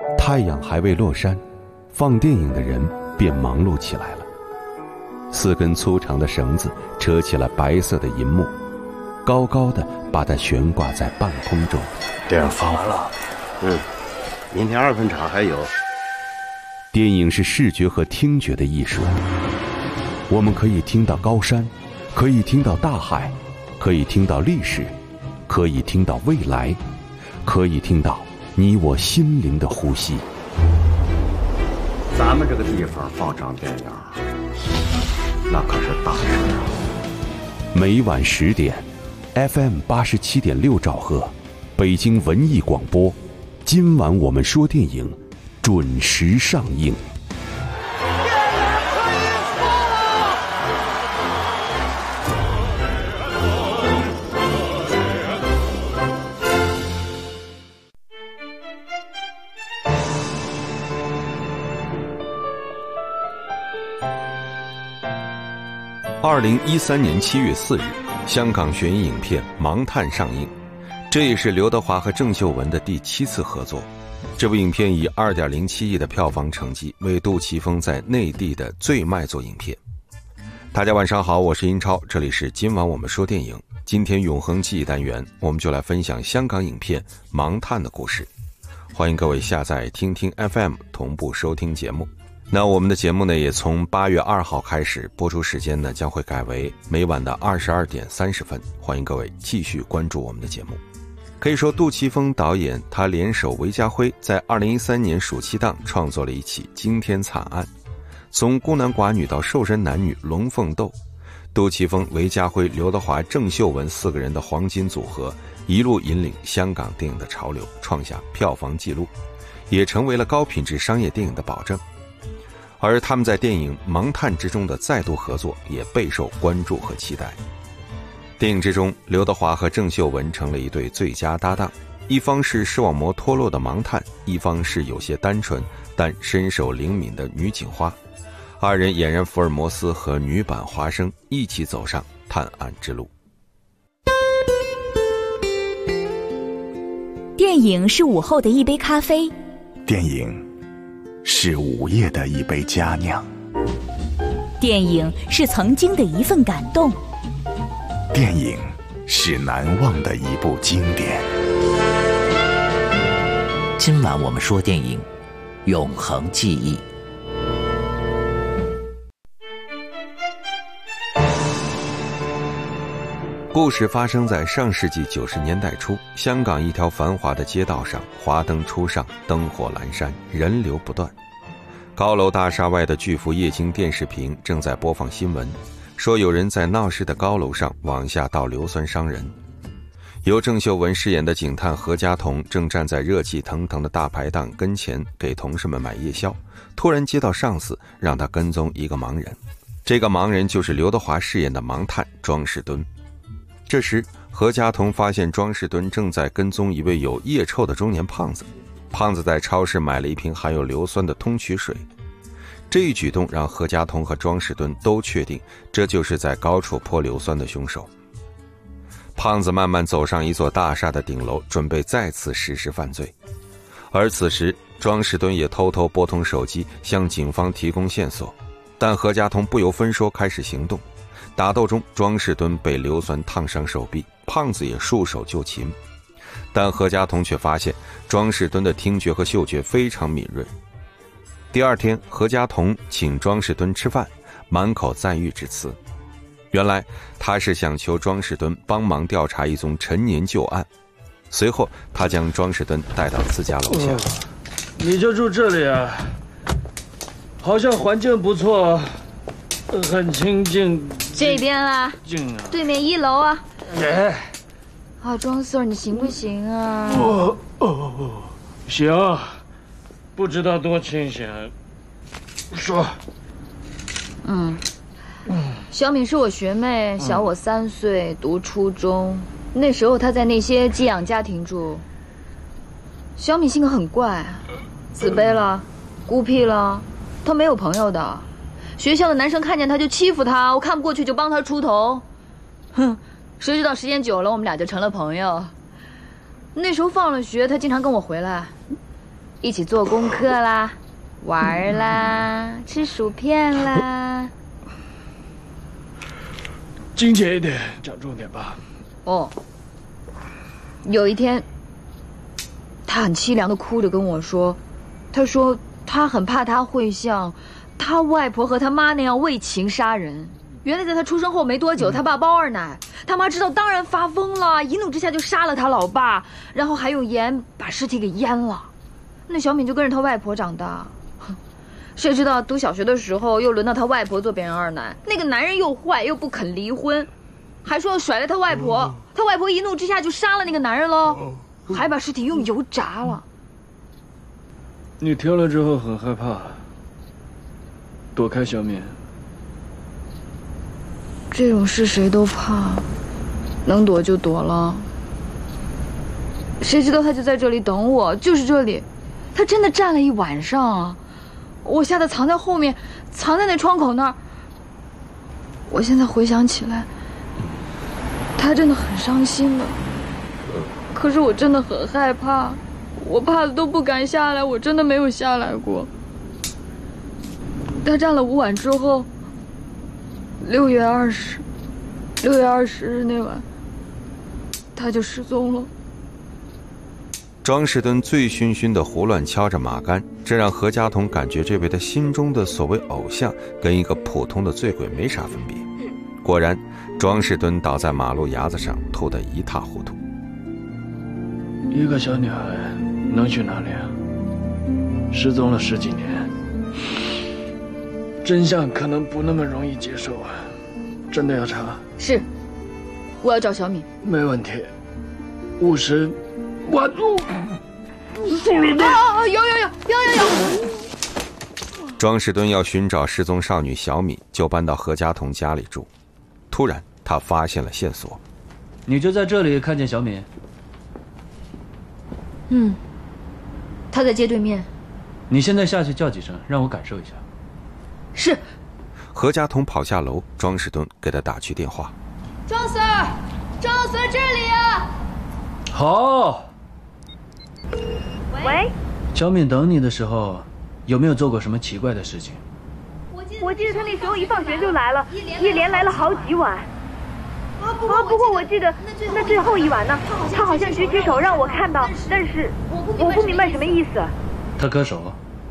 太阳还未落山，放电影的人便忙碌起来了。4根粗长的绳子扯起了白色的银幕，高高的把它悬挂在半空中。 电影放完了， 明天2分场还有。 电影是视觉和听觉的艺术，我们可以听到高山，可以听到大海，可以听到历史，可以听到未来，可以听到你我心灵的呼吸。 咱们这个地方放场电影，那可是大事啊！ 每晚10点 ，FM 87.6兆赫，北京文艺广播。今晚我们说电影，准时上映。2013年7月4日，香港悬疑影片《盲探》上映，这也是刘德华和郑秀文的第7次合作。这部影片以2.07亿的票房成绩为杜琪峰在内地的最卖座影片。大家晚上好，我是英超，这里是今晚我们说电影。今天永恒记忆单元，我们就来分享香港影片《盲探》的故事。欢迎各位下载听听 FM 同步收听节目。那我们的节目呢，也从8月2号开始，播出时间呢将会改为每晚的22点30分。欢迎各位继续关注我们的节目。可以说，杜琪峰导演他联手韦家辉，在2013年暑期档创作了一起惊天惨案，从孤男寡女到瘦身男女龙凤斗，杜琪峰、韦家辉、刘德华、郑秀文4个人的黄金组合，一路引领香港电影的潮流，创下票房纪录，也成为了高品质商业电影的保证。而他们在电影《盲探》之中的再度合作也备受关注和期待。电影之中，刘德华和郑秀文成了一对最佳搭档，一方是视网膜脱落的盲探，一方是有些单纯但身手灵敏的女警花。2人俨然福尔摩斯和女版华生，一起走上探案之路。 电影是午后的一杯咖啡， 电影是午夜的一杯佳酿， 电影是曾经的一份感动， 电影是难忘的一部经典。 今晚我们说电影，永恒记忆。 故事发生在上世纪90年代初，香港一条繁华的街道上，华灯初上，灯火阑珊，人流不断。高楼大厦外的巨幅液晶电视屏正在播放新闻，说有人在闹市的高楼上往下倒硫酸伤人。由郑秀文饰演的警探何家彤正站在热气腾腾的大排档跟前给同事们买夜宵，突然接到上司让他跟踪一个盲人，这个盲人就是刘德华饰演的盲探庄士敦。这时何家彤发现庄士敦正在跟踪一位有腋臭的中年胖子，胖子在超市买了一瓶含有硫酸的通渠水。这一举动让何家彤和庄士敦都确定这就是在高处泼硫酸的凶手。胖子慢慢走上一座大厦的顶楼，准备再次实施犯罪。而此时庄士敦也偷偷拨通手机向警方提供线索，但何家彤不由分说开始行动。打斗中，庄士敦被硫酸烫伤手臂，胖子也束手就擒。但何家彤却发现庄士敦的听觉和嗅觉非常敏锐。第2天，何家彤请庄士敦吃饭，满口赞誉之词。原来他是想求庄士敦帮忙调查一宗陈年旧案。随后他将庄士敦带到自家楼下。 你就住这里啊？好像环境不错，很清静。 这边啦，对面1楼啊。 哎， 庄 Sir 你行不行啊？ 行，不知道多清闲。说。 小敏是我学妹，小我3岁，读初中。那时候她在那些寄养家庭住。小敏性格很怪，自卑了，孤僻了，她没有朋友的。学校的男生看见她就欺负她，我看不过去就帮她出头。谁知道时间久了，我们俩就成了朋友。那时候放了学，她经常跟我回来。 一起做功课啦，玩啦，吃薯片啦。 精简一点，讲重点吧。 哦，有一天，他很凄凉的哭着跟我说，他说他很怕他会像他外婆和他妈那样为情杀人。原来在他出生后没多久，他爸包二奶，他妈知道当然发疯了，一怒之下就杀了他老爸，然后还用盐把尸体给淹了。那小敏就跟着他外婆长大，谁知道读小学的时候又轮到他外婆做别人二奶，那个男人又坏又不肯离婚，还说要甩了他外婆，他外婆一怒之下就杀了那个男人喽，还把尸体用油炸了。 你听了之后很害怕，躲开小敏。 这种事谁都怕，能躲就躲了。谁知道他就在这里等我，就是这里，他真的站了一晚上啊！我吓得藏在后面，藏在那窗口那儿。我现在回想起来，他真的很伤心的。可是我真的很害怕，我怕的都不敢下来，我真的没有下来过。他站了5晚之后，6月20日那晚，他就失踪了。 庄士敦醉醺醺地胡乱敲着马杆，这让何家彤感觉这位他心中的所谓偶像跟一个普通的醉鬼没啥分别。果然，庄士敦倒在马路牙子上，吐得一塌糊涂。 一个小女孩能去哪里啊？失踪了10几年，真相可能不那么容易接受啊！真的要查？ 是，我要找小敏。 没问题。50万。 有。 庄士敦要寻找失踪少女小敏，就搬到何家彤家里住。突然，他发现了线索。 你就在这里看见小敏？ 她在街对面。 你现在下去叫几声，让我感受一下。 是。 何家彤跑下楼，庄士敦给他打去电话。 庄 Sir， 这里啊。 好。 喂。 小敏等你的时候，有没有做过什么奇怪的事情？ 我记得他那时候一放学就来了，一连来了好几晚。不过我记得那最后一晚呢，他好像举起手让我看到，但是我不明白什么意思。 他割手。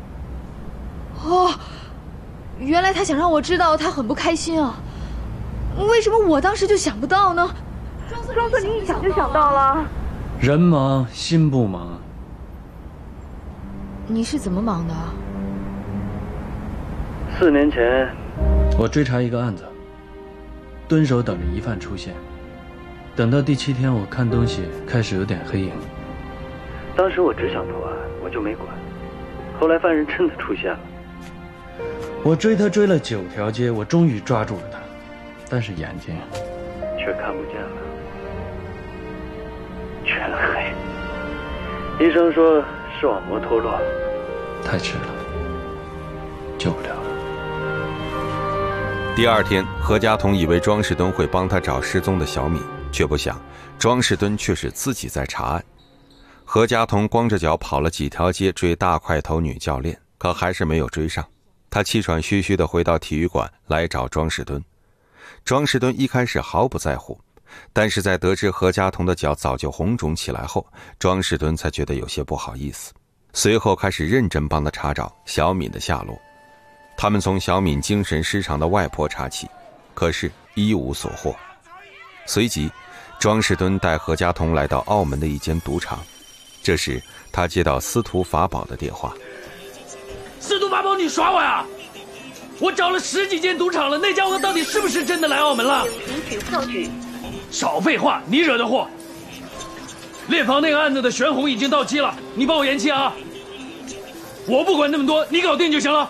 原来他想让我知道他很不开心啊！为什么我当时就想不到呢？ 庄 Sir， 你一想就想到了。 人忙心不忙。 你是怎么忙的 ？4年前，我追查一个案子，蹲守等着疑犯出现。等到第7天，我看东西开始有点黑影。当时我只想投案，我就没管。后来犯人真的出现了，我追他追了9条街，我终于抓住了他，但是眼睛却看不见了，全黑。医生说视网膜脱落，太迟了，救不了了。 第2天，何家彤以为庄士敦会帮他找失踪的小敏，却不想庄士敦却是自己在查案。何家彤光着脚跑了几条街追大块头女教练，可还是没有追上。他气喘吁吁地回到体育馆来找庄士敦。庄士敦一开始毫不在乎，但是在得知何家彤的脚早就红肿起来后，庄士敦才觉得有些不好意思。随后开始认真帮他查找小敏的下落。他们从小敏精神失常的外婆查起，可是一无所获。随即，庄士敦带何家彤来到澳门的一间赌场。这时，他接到司徒法宝的电话。 司徒法宝，你耍我呀？我找了10几间赌场了，那家伙到底是不是真的来澳门了？ 领取票据。 少废话，你惹的祸。猎房那个案子的悬红已经到期了，你帮我延期啊！我不管那么多，你搞定就行了。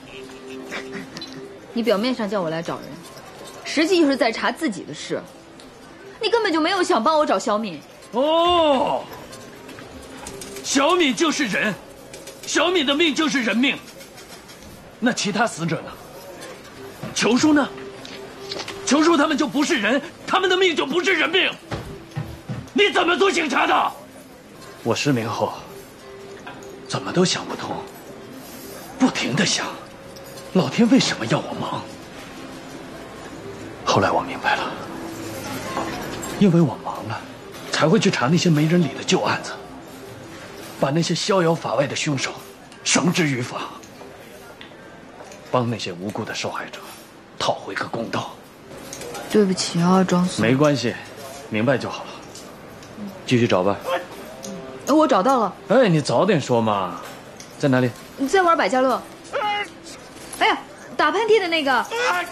你表面上叫我来找人，实际就是在查自己的事。你根本就没有想帮我找小敏。 哦，小敏就是人，小敏的命就是人命。那其他死者呢？裘叔呢？裘叔他们就不是人，他们的命就不是人命。你怎么做警察的？ 我失明后， 怎么都想不通，不停地想，老天为什么要我忙？后来我明白了，因为我忙了，才会去查那些没人理的旧案子，把那些逍遥法外的凶手绳之于法，帮那些无辜的受害者讨回个公道。 对不起啊，庄司。 没关系，明白就好了。继续找吧。 我找到了。 哎，你早点说嘛，在哪里？ 你在玩百家乐。哎呀，打喷嚏的那个。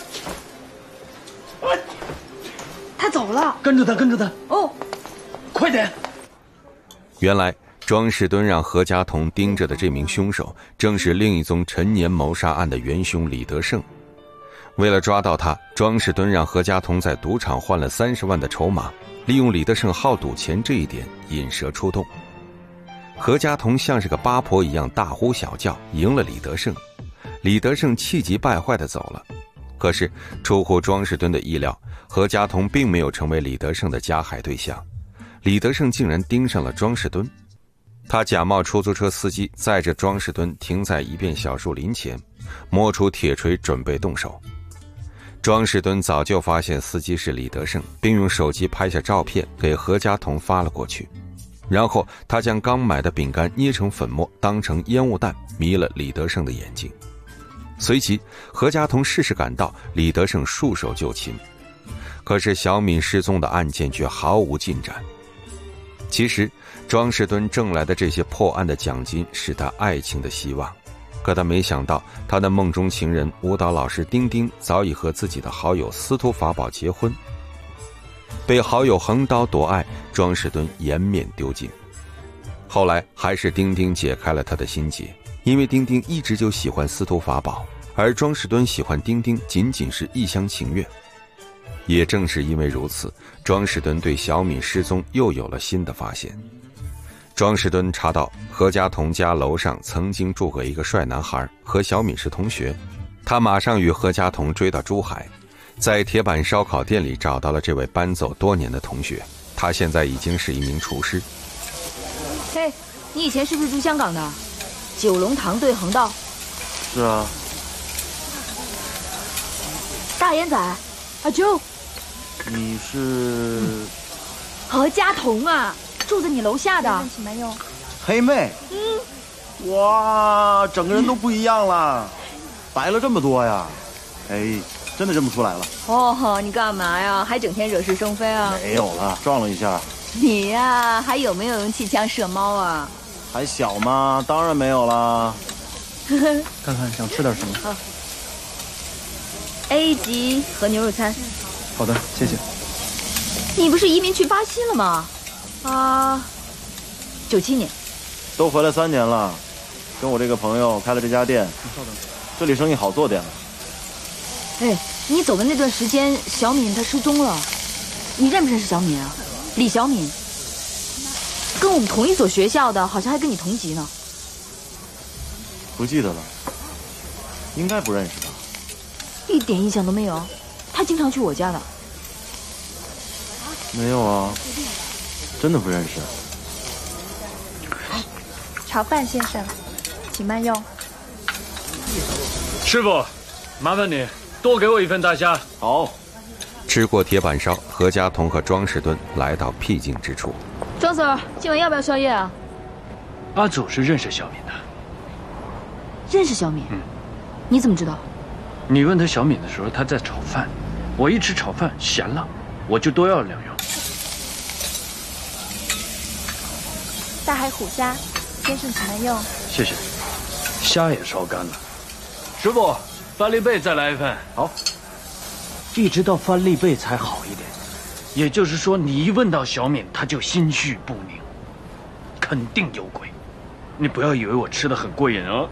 他走了。 跟着他，跟着他。 哦， 快点。 原来庄士敦让何家彤盯着的这名凶手，正是另一宗陈年谋杀案的元凶李德胜。为了抓到他，庄士敦让何家彤在赌场换了30万的筹码，利用李德胜好赌钱这一点引蛇出洞。何家彤像是个八婆一样大呼小叫，赢了李德胜。李德胜气急败坏地走了。可是出乎庄士敦的意料，何家彤并没有成为李德胜的加害对象，李德胜竟然盯上了庄士敦。他假冒出租车司机，载着庄士敦停在一片小树林前，摸出铁锤准备动手。庄士敦早就发现司机是李德胜，并用手机拍下照片给何家彤发了过去。然后他将刚买的饼干捏成粉末，当成烟雾弹迷了李德胜的眼睛。随即何家彤适时赶到，李德胜束手就擒。可是小敏失踪的案件却毫无进展。其实庄士敦挣来的这些破案的奖金是他爱情的希望，可他没想到他的梦中情人舞蹈老师丁丁早已和自己的好友司徒法宝结婚。被好友横刀夺爱，庄士敦颜面丢尽。后来还是丁丁解开了他的心结，因为丁丁一直就喜欢司徒法宝，而庄士敦喜欢丁丁仅仅是一厢情愿。也正是因为如此，庄士敦对小敏失踪又有了新的发现。庄士敦查到何家彤家楼上曾经住过一个帅男孩，和小敏是同学，他马上与何家彤追到珠海，在铁板烧烤店里找到了这位搬走多年的同学，他现在已经是一名厨师。 嘿，你以前是不是住香港的？九龙塘对横道。 是啊。 大眼仔，阿啾。 你是何家彤啊，住在你楼下的。 黑妹。哇，整个人都不一样了，白了这么多呀！哎，真的认不出来了。 哦，你干嘛呀？还整天惹是生非啊？ 没有了，撞了一下。 你呀，还有没有用气枪射猫啊？ 还小吗？当然没有啦。 看看想吃点什么。 好。A 级和牛肉餐。 好的，谢谢。 你不是移民去巴西了吗？啊，97年。 都回来3年了，跟我这个朋友开了这家店。 稍等， 这里生意好做点了。 哎，你走的那段时间，小敏她失踪了，你认不认识小敏啊？李小敏，跟我们同一所学校的，好像还跟你同级呢。 不记得了，应该不认识吧？ 一点印象都没有。他经常去我家的。 没有啊，真的不认识。 炒饭先生，请慢用。 师傅，麻烦你多给我1份大虾。 好。 吃过铁板烧，何家彤和庄士敦来到僻静之处。 庄 Sir， 今晚要不要宵夜啊？ 阿祖是认识小敏的。 认识小敏？你怎么知道？ 你问他小敏的时候，他在炒饭。我一吃炒饭咸了，我就多要2样。 大海虎虾，先生请慢用。 谢谢。虾也烧干了。师傅，帆立贝再来1份。 好。 一直到帆立贝才好一点。也就是说，你一问到小敏，他就心绪不宁，肯定有鬼。你不要以为我吃的很过瘾啊。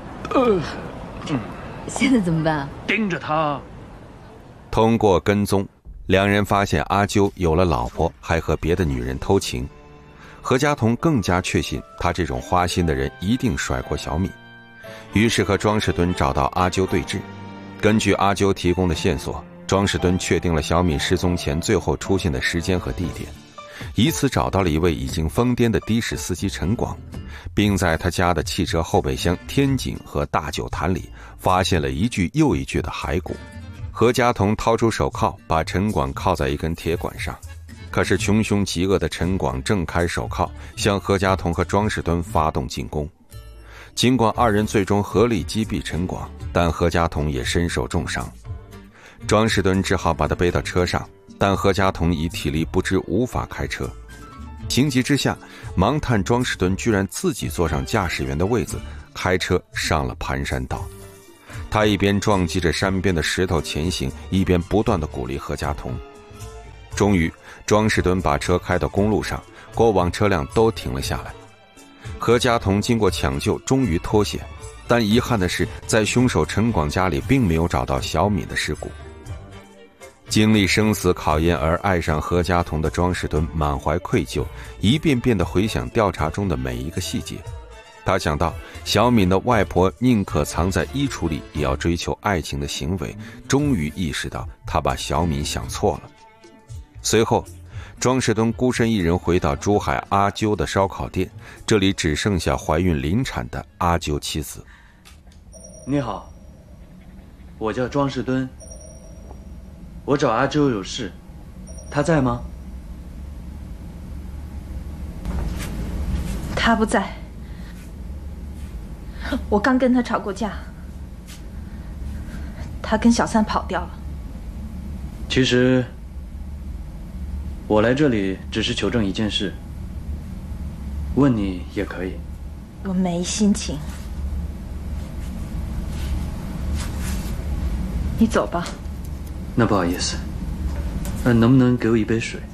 现在怎么办？ 盯着他。 通过跟踪，两人发现阿啾有了老婆，还和别的女人偷情。何家彤更加确信他这种花心的人一定甩过小敏，于是和庄士敦找到阿啾对峙。根据阿啾提供的线索，庄士敦确定了小敏失踪前最后出现的时间和地点， 以此找到了一位已经疯癫的的士司机陈广，并在他家的汽车后备箱、天井和大酒坛里发现了一具又一具的骸骨。何家同掏出手铐，把陈广铐在一根铁管上。可是穷凶极恶的陈广挣开手铐，向何家同和庄士敦发动进攻。尽管二人最终合力击毙陈广，但何家同也身受重伤。庄士敦只好把他背到车上，但何家同已体力不支，无法开车。情急之下，盲探庄士敦居然自己坐上驾驶员的位子，开车上了盘山道。他一边撞击着山边的石头前行，一边不断地鼓励何家同。终于，庄士敦把车开到公路上，过往车辆都停了下来。何家同经过抢救，终于脱险，但遗憾的是，在凶手陈广家里并没有找到小敏的尸骨。经历生死考验而爱上何家同的庄士敦满怀愧疚，一遍遍地回想调查中的每一个细节。他想到小敏的外婆宁可藏在衣橱里也要追求爱情的行为，终于意识到他把小敏想错了。随后，庄士敦孤身一人回到珠海阿啾的烧烤店，这里只剩下怀孕临产的阿啾妻子。 你好，我叫庄士敦，我找阿啾有事，他在吗？ 他不在，我刚跟他吵过架，他跟小三跑掉了。 其实我来这里只是求证一件事，问你也可以。 我没心情，你走吧。 那不好意思，能不能给我一杯水？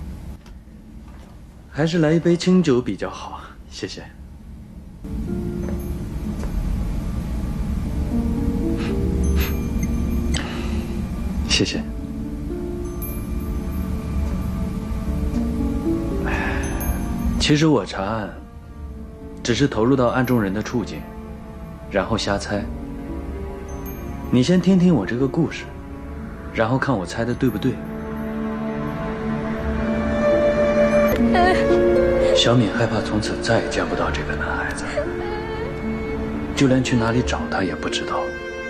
还是来一杯清酒比较好，谢谢。谢谢。其实我查案，只是投入到案中人的处境，然后瞎猜。你先听听我这个故事，然后看我猜的对不对。小敏害怕从此再也见不到这个男孩子，就连去哪里找他也不知道。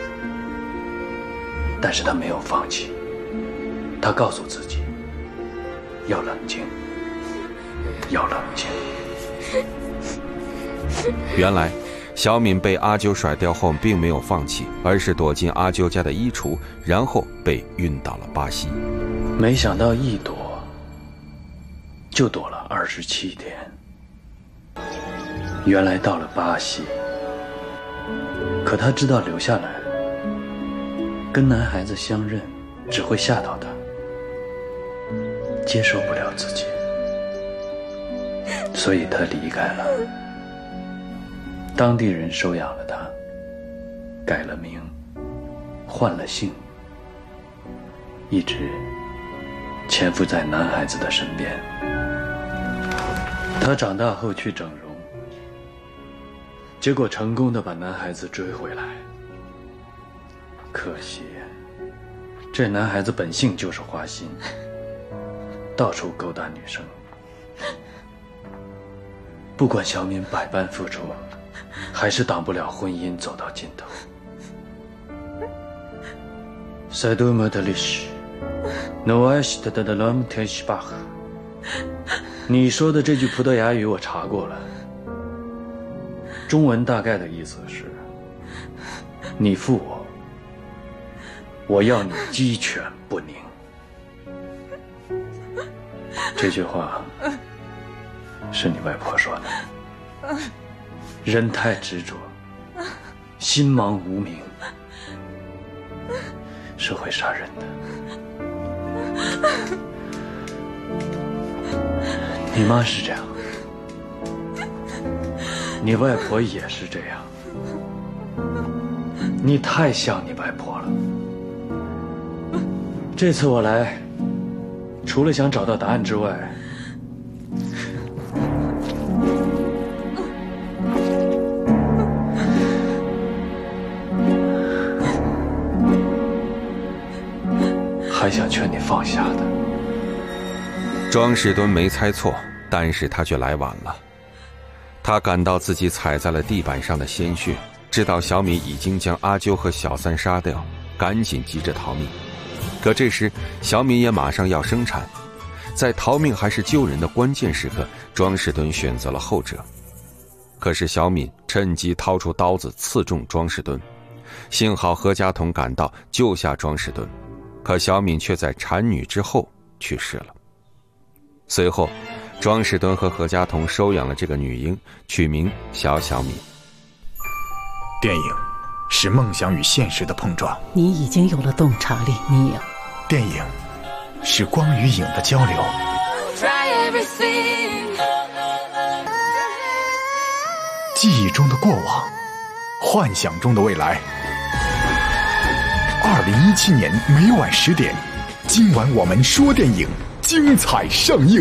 但是他没有放弃，他告诉自己要冷静，要冷静。 原来小敏被阿啾甩掉后并没有放弃，而是躲进阿啾家的衣橱，然后被运到了巴西。 没想到一躲就躲了27天。原来到了巴西，可他知道留下来跟男孩子相认只会吓到他，接受不了自己，所以他离开了。当地人收养了他，改了名，换了姓，一直潜伏在男孩子的身边。他长大后去整容，结果成功地把男孩子追回来。可惜这男孩子本性就是花心，到处勾搭女生。不管小敏百般付出，还是挡不了婚姻走到尽头。你说的这句葡萄牙语我查过了，中文大概的意思是：你负我，我要你鸡犬不宁。这句话是你外婆说的。人太执着，心盲无明，是会杀人的。你妈是这样，你外婆也是这样。你太像你外婆了。这次我来，除了想找到答案之外，还想劝你放下的。 庄士敦没猜错，但是他却来晚了。他感到自己踩在了地板上的鲜血，知道小米已经将阿啾和小三杀掉，赶紧急着逃命。可这时小米也马上要生产，在逃命还是救人的关键时刻，庄士敦选择了后者。可是小敏趁机掏出刀子刺中庄士敦，幸好何家彤赶到救下庄士敦，可小敏却在产女之后去世了。随后庄士敦和何家彤收养了这个女婴，取名小小敏。 电影是梦想与现实的碰撞， 你已经有了洞察力，你有。 电影是光与影的交流，记忆中的过往，幻想中的未来。2017年每晚10点，今晚我们说电影，精彩上映。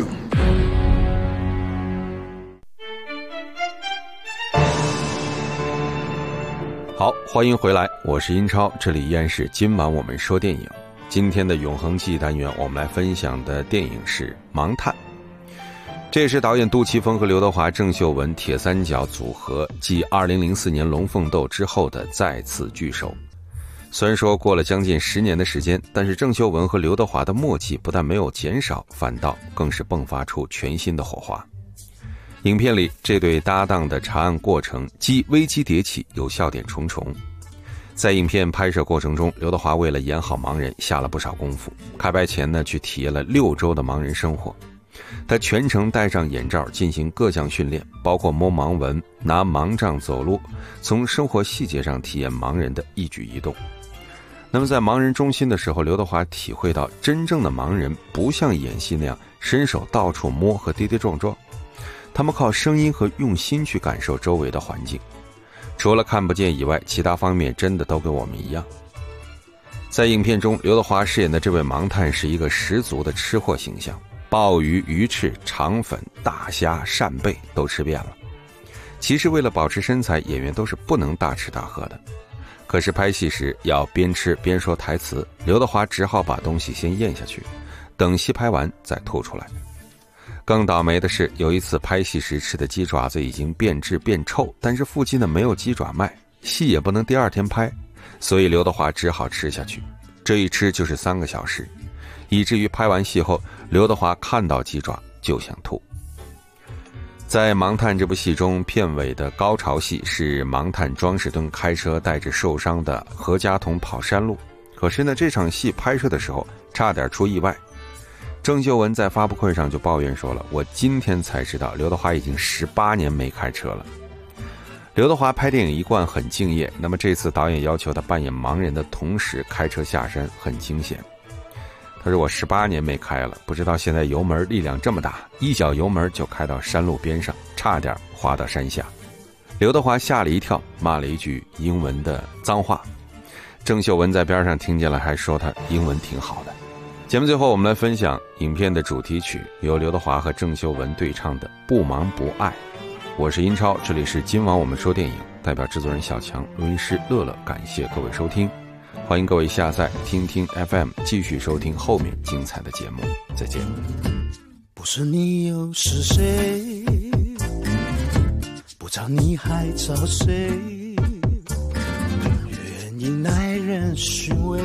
好，欢迎回来，我是英超，这里依然是今晚我们说电影。今天的永恒记忆单元，我们来分享的电影是《盲探》。这也是导演杜琪峰和刘德华、郑秀文铁三角组合继2004年《龙凤斗》之后的再次聚首。虽然说过了将近10年的时间，但是郑秀文和刘德华的默契不但没有减少，反倒更是迸发出全新的火花。影片里这对搭档的查案过程既危机迭起，又笑点重重。在影片拍摄过程中，刘德华为了演好盲人下了不少功夫，开拍前呢去体验了6周的盲人生活。他全程戴上眼罩进行各项训练，包括摸盲文、拿盲杖走路，从生活细节上体验盲人的一举一动。那么在盲人中心的时候，刘德华体会到真正的盲人不像演戏那样伸手到处摸和跌跌撞撞，他们靠声音和用心去感受周围的环境，除了看不见以外，其他方面真的都跟我们一样。在影片中，刘德华饰演的这位盲探是一个十足的吃货形象，鲍鱼、鱼翅、肠粉、大虾、扇贝都吃遍了。其实为了保持身材，演员都是不能大吃大喝的。可是拍戏时要边吃边说台词，刘德华只好把东西先咽下去，等戏拍完再吐出来。更倒霉的是，有一次拍戏时吃的鸡爪子已经变质变臭，但是附近呢没有鸡爪卖，戏也不能第2天拍，所以刘德华只好吃下去。这一吃就是3个小时，以至于拍完戏后，刘德华看到鸡爪就想吐。在《盲探》这部戏中，片尾的高潮戏是盲探庄士敦开车带着受伤的何家彤跑山路，可是呢这场戏拍摄的时候差点出意外。郑秀文在发布会上就抱怨说了，我今天才知道刘德华已经18年没开车了。刘德华拍电影一贯很敬业，那么这次导演要求他扮演盲人的同时开车下山，很惊险。他说我18年没开了，不知道现在油门力量这么大，一脚油门就开到山路边上，差点滑到山下。刘德华吓了一跳，骂了一句英文的脏话。郑秀文在边上听见了，还说他英文挺好的。节目最后我们来分享影片的主题曲，由刘德华和郑秀文对唱的《不盲不爱》。我是英超，这里是今晚我们说电影，代表制作人小强，录音师乐乐，感谢各位收听，欢迎各位下载听听 FM， 继续收听后面精彩的节目，再见。 不是你又是谁？不找你还找谁？原因耐人寻味，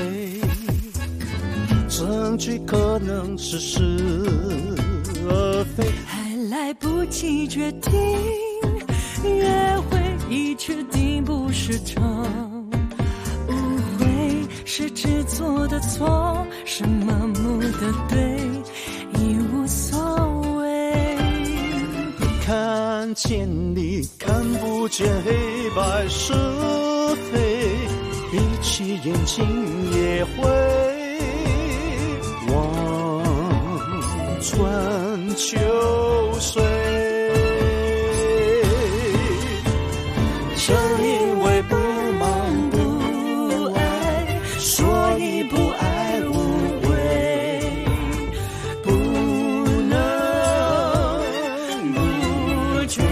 证据可能似是而非， 还来不及决定，约会已确定不是场误会，是制作的错，是盲目的对，已无所谓。 看见你看不见黑白是非，闭起眼睛也会春秋水，正因为不盲不爱，所以不爱无畏，不能不觉。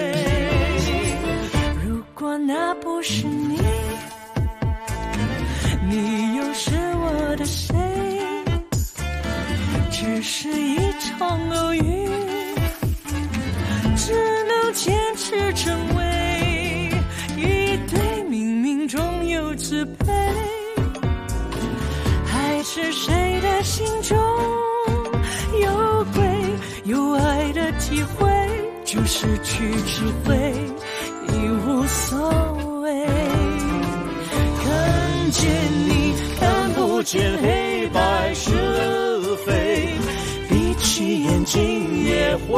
如果那不是你，你又是我的谁？只是一场支配，还是谁的心中有贵有爱的体会，就失去智慧已无所谓。看见你看不见黑白是非，闭起眼睛也会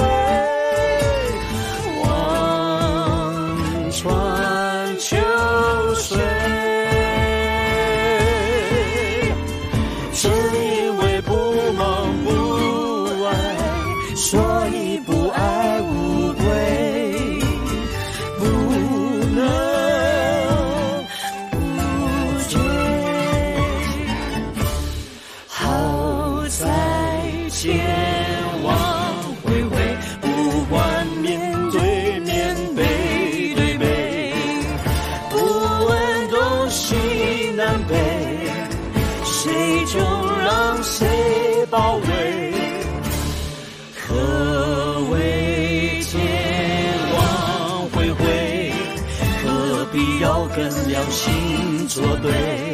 望穿秋水。正因为不忙不爱，所以不爱无归，不能不追。好在前往回回，不管面对面背对背，不问东西南北，谁就让谁包围。何谓前往回回？何必要跟良心作对？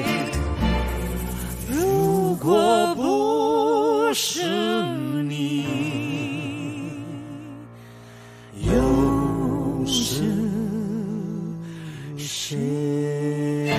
如果不是你，又是谁？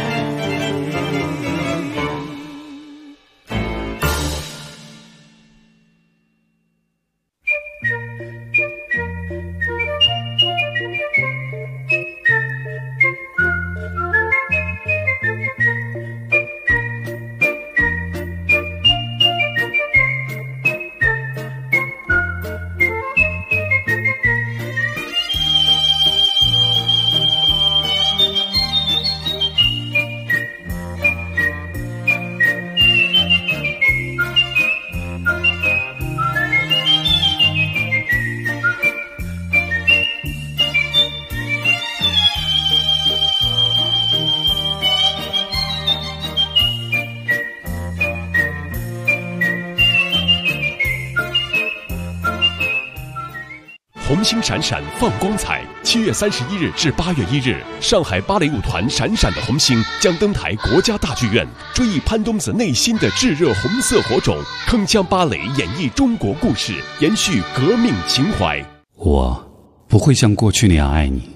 红星闪闪放光彩，7月31日至8月1日，上海芭蕾舞团闪闪的红星将登台国家大剧院，追忆潘冬子内心的炙热红色火种，铿锵芭蕾演绎中国故事，延续革命情怀。 我不会像过去那样爱你。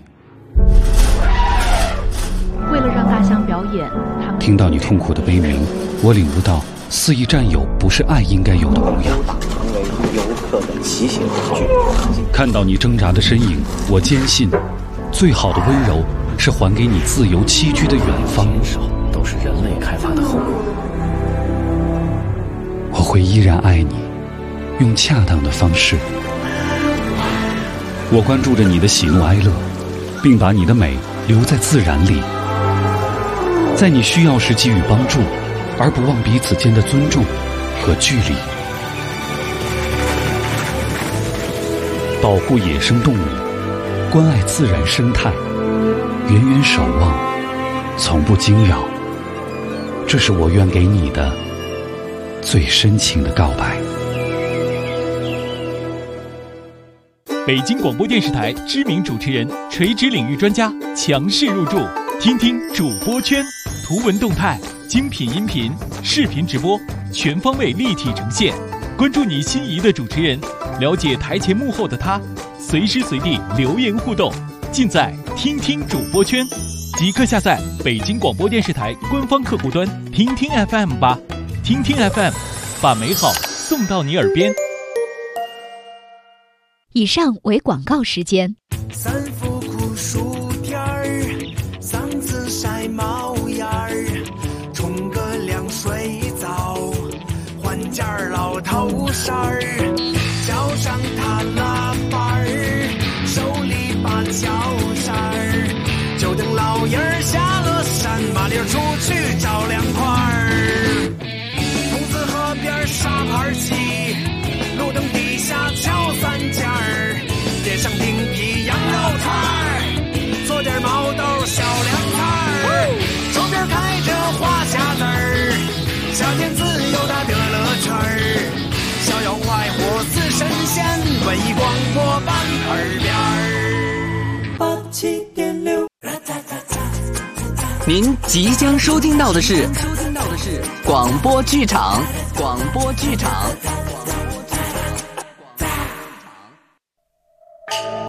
为了让大象表演，他们听到你痛苦的悲鸣，我领悟到肆意占有不是爱应该有的模样。 成为游客的骑行工具。 看到你挣扎的身影，我坚信，最好的温柔是还给你自由栖居的远方。 都是人类开发的后果。 我会依然爱你，用恰当的方式。我关注着你的喜怒哀乐，并把你的美留在自然里，在你需要时给予帮助，而不忘彼此间的尊重和距离。保护野生动物，关爱自然生态，远远守望，从不惊扰，这是我愿给你的最深情的告白。 北京广播电视台知名主持人、垂直领域专家强势入驻，听听主播圈，图文动态、精品音频、视频直播，全方位立体呈现。关注你心仪的主持人，了解台前幕后的他，随时随地留言互动，尽在听听主播圈。即刻下载北京广播电视台官方客户端听听 FM 吧，听听 FM， 把美好送到你耳边。 以上为广告时间。 三伏酷暑天儿，嗓子晒冒烟儿，冲个凉水澡，换件老头衫儿，脚上踏拉板儿，手里把脚扇儿，就等老爷儿下了山，麻溜出去找凉快儿。筒子河边沙盘棋，路灯底下敲三尖儿，点上冰皮羊肉串儿，做点毛豆小凉菜儿，周边开着花匣子儿，夏天自由的乐乐圈儿，逍遥快活似神仙，文艺广播版耳边儿。87.6 您即将收听到的是广播剧场。